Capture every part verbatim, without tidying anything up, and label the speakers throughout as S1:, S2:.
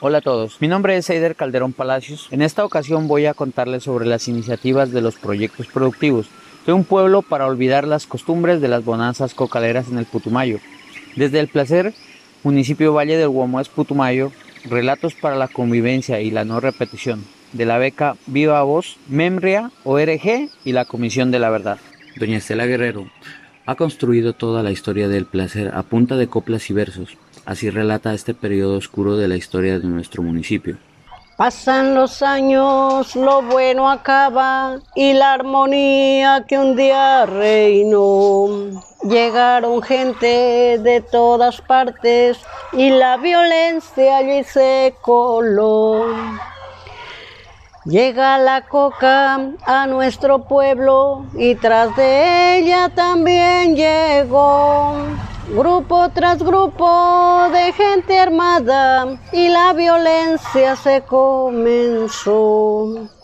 S1: Hola a todos, mi nombre es Eider Calderón Palacios. En esta ocasión voy a contarles sobre las iniciativas de los proyectos productivos de un pueblo para olvidar las costumbres de las bonanzas cocaleras en el Putumayo. Desde El Placer, municipio Valle del Guamués, Putumayo, relatos para la convivencia y la no repetición, de la beca Viva Voz, MEMRIA, O R G y la Comisión de la Verdad.
S2: Doña Estela Guerrero ha construido toda la historia del placer a punta de coplas y versos. Así relata este periodo oscuro de la historia de nuestro municipio.
S3: Pasan los años, lo bueno acaba y la armonía que un día reinó. Llegaron gente de todas partes y la violencia allí se coló. Llega la coca a nuestro pueblo y tras de ella también llegó grupo tras grupo de gente armada y la violencia se comenzó.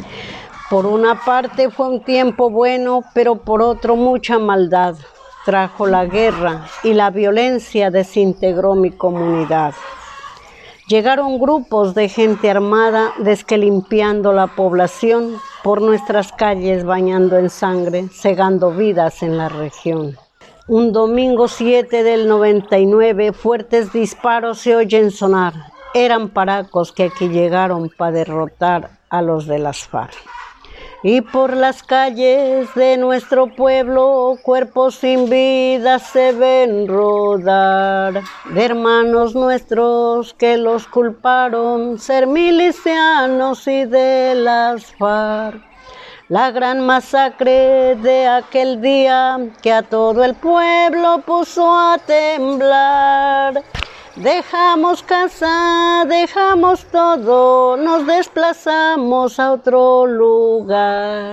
S3: Por una parte fue un tiempo bueno, pero por otro mucha maldad. Trajo la guerra y la violencia desintegró mi comunidad. Llegaron grupos de gente armada desque limpiando la población por nuestras calles, bañando en sangre, cegando vidas en la región. Un domingo siete del noventa y nueve, fuertes disparos se oyen sonar. Eran paracos que aquí llegaron para derrotar a los de las FARC. Y por las calles de nuestro pueblo, cuerpos sin vida se ven rodar, de hermanos nuestros que los culparon ser milicianos y de las FARC. La gran masacre de aquel día que a todo el pueblo puso a temblar. Dejamos casa, dejamos todo, nos desplazamos a otro lugar.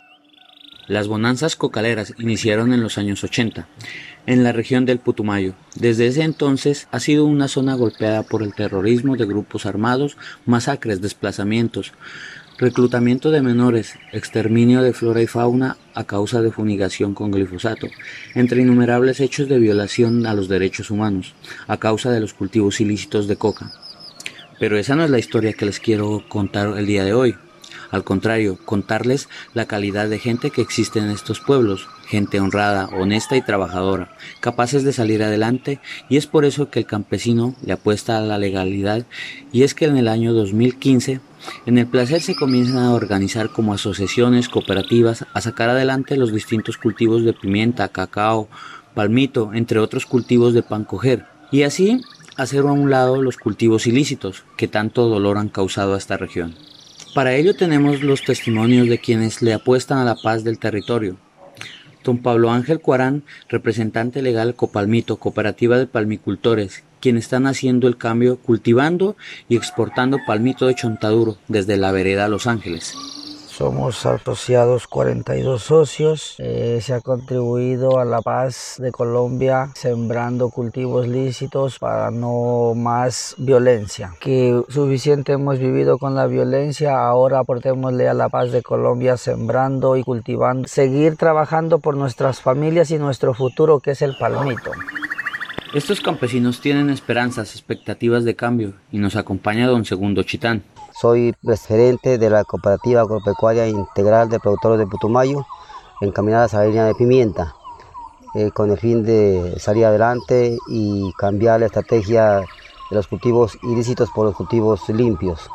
S2: Las bonanzas cocaleras iniciaron en los años ochenta, en la región del Putumayo. Desde ese entonces ha sido una zona golpeada por el terrorismo de grupos armados, masacres, desplazamientos, reclutamiento de menores, exterminio de flora y fauna a causa de fumigación con glifosato, entre innumerables hechos de violación a los derechos humanos, a causa de los cultivos ilícitos de coca. Pero esa no es la historia que les quiero contar el día de hoy. Al contrario, contarles la calidad de gente que existe en estos pueblos, gente honrada, honesta y trabajadora, capaces de salir adelante, y es por eso que el campesino le apuesta a la legalidad, y es que en el año dos mil quince, en El Placer se comienzan a organizar como asociaciones, cooperativas, a sacar adelante los distintos cultivos de pimienta, cacao, palmito, entre otros cultivos de pan coger, y así hacer a un lado los cultivos ilícitos que tanto dolor han causado a esta región. Para ello tenemos los testimonios de quienes le apuestan a la paz del territorio. Don Pablo Ángel Cuarán, representante legal Copalmito, cooperativa de palmicultores, quienes están haciendo el cambio cultivando y exportando palmito de Chontaduro desde la vereda Los Ángeles.
S4: Somos asociados cuarenta y dos socios, eh, se ha contribuido a la paz de Colombia sembrando cultivos lícitos para no más violencia. Que suficiente hemos vivido con la violencia, ahora aportémosle a la paz de Colombia sembrando y cultivando, seguir trabajando por nuestras familias y nuestro futuro que es el palmito.
S2: Estos campesinos tienen esperanzas, expectativas de cambio y nos acompaña don Segundo Chitán.
S5: Soy gerente de la Cooperativa Agropecuaria Integral de Productores de Putumayo, encaminada a la línea de pimienta, eh, con el fin de salir adelante y cambiar la estrategia de los cultivos ilícitos por los cultivos limpios.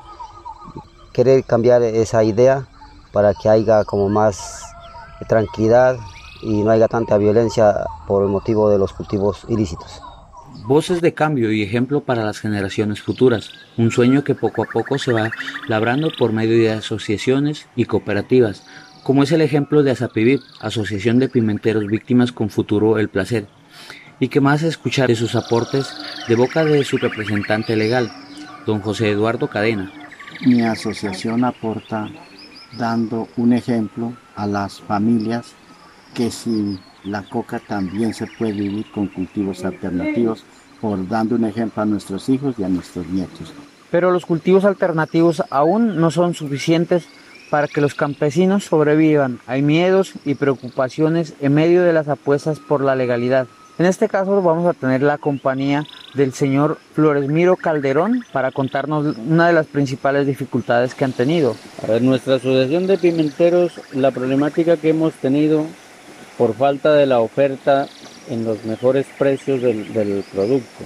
S5: Querer cambiar esa idea para que haya como más tranquilidad y no haya tanta violencia por el motivo de los cultivos ilícitos.
S2: Voces de cambio y ejemplo para las generaciones futuras, un sueño que poco a poco se va labrando por medio de asociaciones y cooperativas, como es el ejemplo de ASAPIVIP, Asociación de Pimenteros Víctimas con Futuro El Placer, y que más escuchar de sus aportes de boca de su representante legal, don José Eduardo Cadena.
S6: Mi asociación aporta dando un ejemplo a las familias que sin la coca también se puede vivir con cultivos alternativos, por dando un ejemplo a nuestros hijos y a nuestros nietos.
S1: Pero los cultivos alternativos aún no son suficientes para que los campesinos sobrevivan. Hay miedos y preocupaciones en medio de las apuestas por la legalidad. En este caso vamos a tener la compañía del señor Floresmiro Calderón para contarnos una de las principales dificultades que han tenido.
S7: A ver, nuestra asociación de pimenteros, la problemática que hemos tenido por falta de la oferta en los mejores precios del, del producto.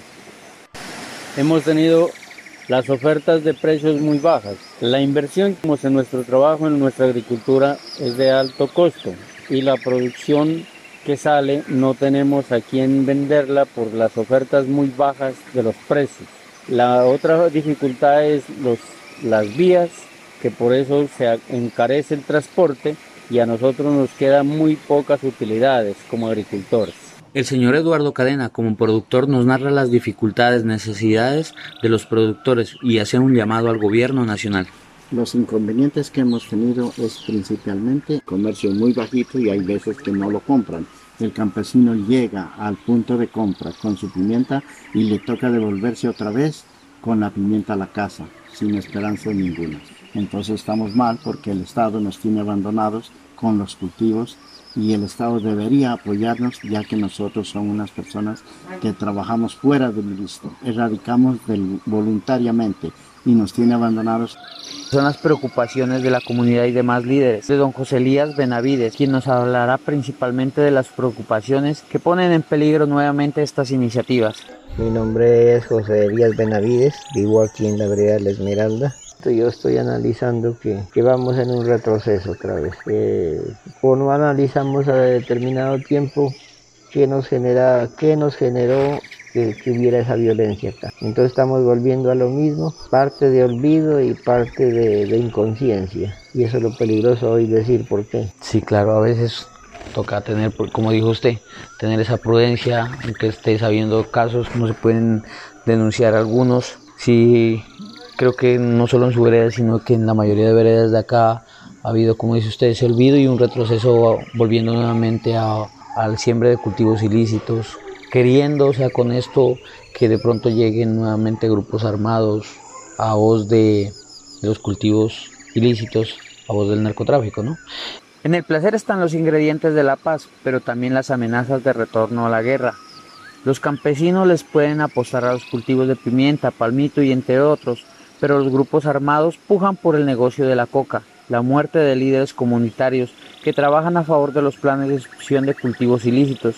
S7: Hemos tenido las ofertas de precios muy bajas. La inversión que hacemos en nuestro trabajo, en nuestra agricultura, es de alto costo y la producción que sale no tenemos a quién venderla por las ofertas muy bajas de los precios. La otra dificultad es los, las vías, que por eso se encarece el transporte y a nosotros nos quedan muy pocas utilidades como agricultores.
S2: El señor Eduardo Cadena, como productor, nos narra las dificultades, necesidades de los productores y hace un llamado al gobierno nacional.
S6: Los inconvenientes que hemos tenido es principalmente comercio muy bajito y hay veces que no lo compran. El campesino llega al punto de compra con su pimienta y le toca devolverse otra vez con la pimienta a la casa, sin esperanza ninguna. Entonces estamos mal porque el Estado nos tiene abandonados con los cultivos y el Estado debería apoyarnos, ya que nosotros somos unas personas que trabajamos fuera del listo, erradicamos del, voluntariamente y nos tiene abandonados.
S1: Son las preocupaciones de la comunidad y demás líderes, de don José Elías Benavides, quien nos hablará principalmente de las preocupaciones que ponen en peligro nuevamente estas iniciativas.
S8: Mi nombre es José Elías Benavides, vivo aquí en la vereda La Esmeralda. Yo estoy analizando que, que vamos en un retroceso otra vez, que o no analizamos a determinado tiempo qué nos genera, qué nos generó que, que hubiera esa violencia acá. Entonces estamos volviendo a lo mismo, parte de olvido y parte de, de inconsciencia. Y eso es lo peligroso hoy decir por qué.
S1: Sí, claro, a veces toca tener, como dijo usted, tener esa prudencia, aunque esté sabiendo casos, como se pueden denunciar algunos. Sí, creo que no solo en su vereda, sino que en la mayoría de veredas de acá ha habido, como dice usted, ese olvido y un retroceso volviendo nuevamente a, al siembra de cultivos ilícitos, queriendo, o sea, con esto que de pronto lleguen nuevamente grupos armados a voz de, de los cultivos ilícitos, a voz del narcotráfico, ¿no? En el placer están los ingredientes de la paz, pero también las amenazas de retorno a la guerra. Los campesinos les pueden apostar a los cultivos de pimienta, palmito y entre otros, pero los grupos armados pujan por el negocio de la coca, la muerte de líderes comunitarios que trabajan a favor de los planes de exclusión de cultivos ilícitos.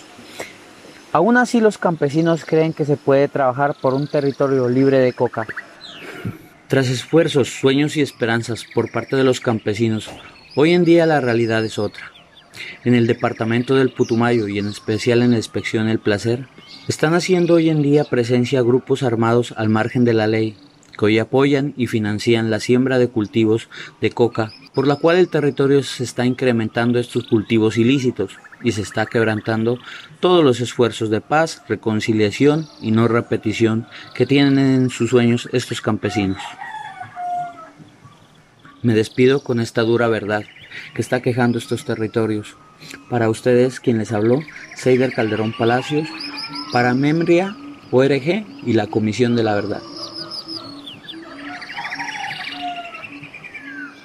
S1: Aún así, los campesinos creen que se puede trabajar por un territorio libre de coca.
S2: Tras esfuerzos, sueños y esperanzas por parte de los campesinos, hoy en día la realidad es otra. En el departamento del Putumayo y en especial en la inspección El Placer, están haciendo hoy en día presencia grupos armados al margen de la ley, que hoy apoyan y financian la siembra de cultivos de coca, por la cual el territorio se está incrementando estos cultivos ilícitos y se está quebrantando todos los esfuerzos de paz, reconciliación y no repetición que tienen en sus sueños estos campesinos. Me despido con esta dura verdad que está quejando estos territorios. Para ustedes, quien les habló, Seider Calderón Palacios, para Memria, O R G y la Comisión de la Verdad.